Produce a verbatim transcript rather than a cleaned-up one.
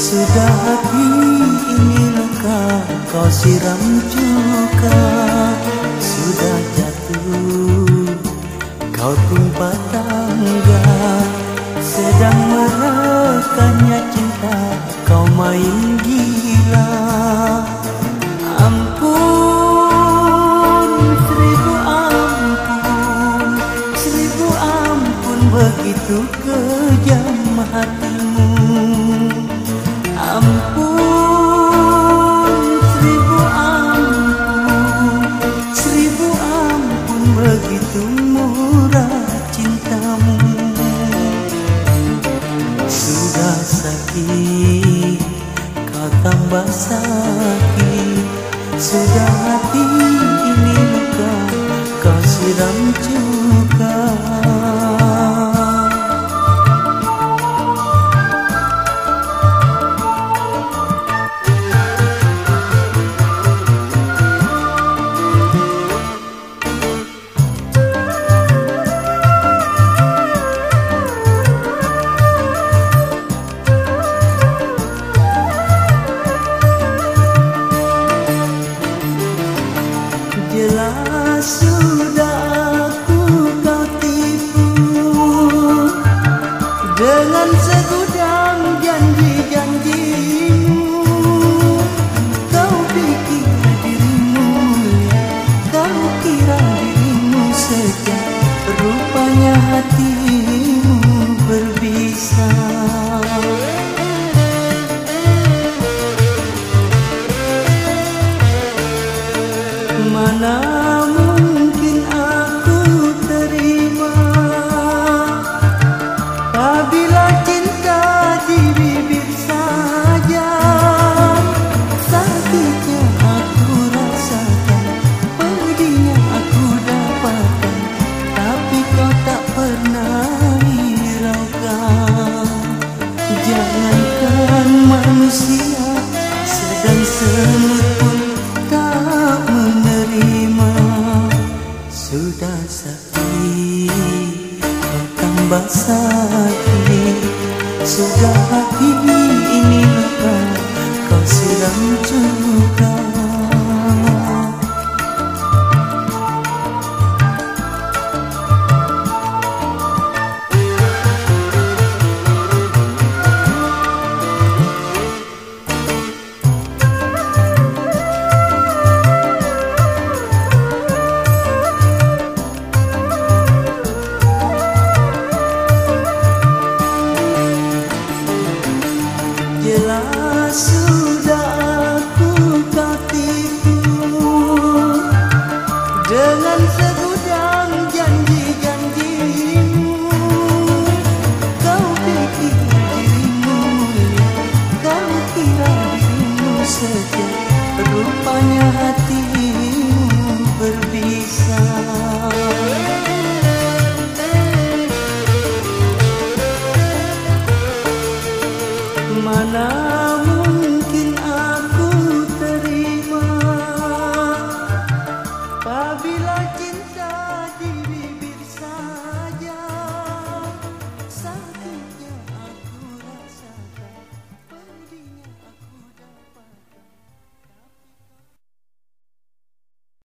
Sudah hati ini luka, kau siram cuka. Sudah jatuh, kau timpa tangga. Sedang merekanya cinta, kau main gila. Ampun, seribu ampun, seribu ampun, begitu kejam hatimu. Ampun, seribu ampun, seribu ampun, begitu murah cintamu. Sudah sakit, kau tambah sakit. Sudah hati ini luka, kau siram cuka. Jelas sudah aku kau tipu dengan segudang janji-janjimu. Kau pikir dirimu mulia, kau kira dirimu setia, rupanya hatimu berbisa. Mana mungkin aku terima apabila cinta di bibir saja. Sakitnya aku rasakan, pedihnya aku dapatkan, tapi kau tak pernah hiraukan. Jangankan manusia, sedang semut pun tak menerima. Sudah sakit, kau tambah sakit. Sudah hati ini luka, kau siram cuka. Jelas sudah aku kau tipu dengan segudang janji-janjimu. Kau pikir dirimu mulia, kau kira dirimu setia, rupanya hatimu berbisa. Mana